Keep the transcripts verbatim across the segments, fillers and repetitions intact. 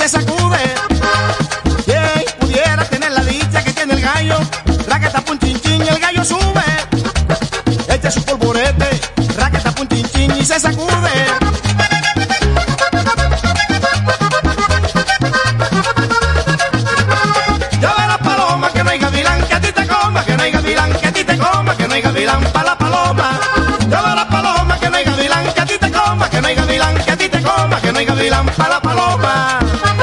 se sacude. Quien pudiera tener la dicha que tiene el gallo, raqueta pun chin chin, el gallo sube, echa su polvorete, raqueta pun chin chin y se sacude. Ya ve la paloma que no hay gavilán que a ti te coma, que no hay gavilán que a ti te coma, que no hay gavilán pa' la paloma. Ya ve la paloma que no hay gavilán que a ti te coma, que no hay gavilán que a ti te coma, que no hay gavilán pa' la paloma.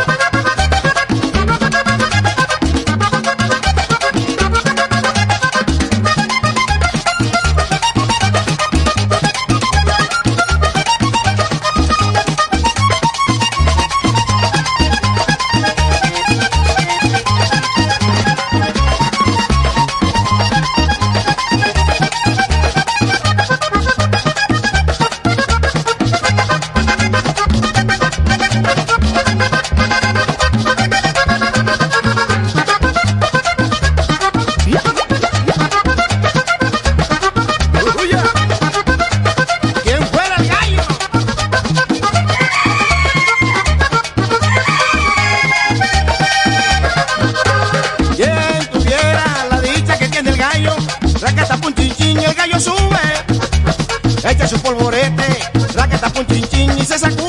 Raqueta pun chin chin, el gallo sube, echa su polvorete, raqueta pun chin chin y se sacude.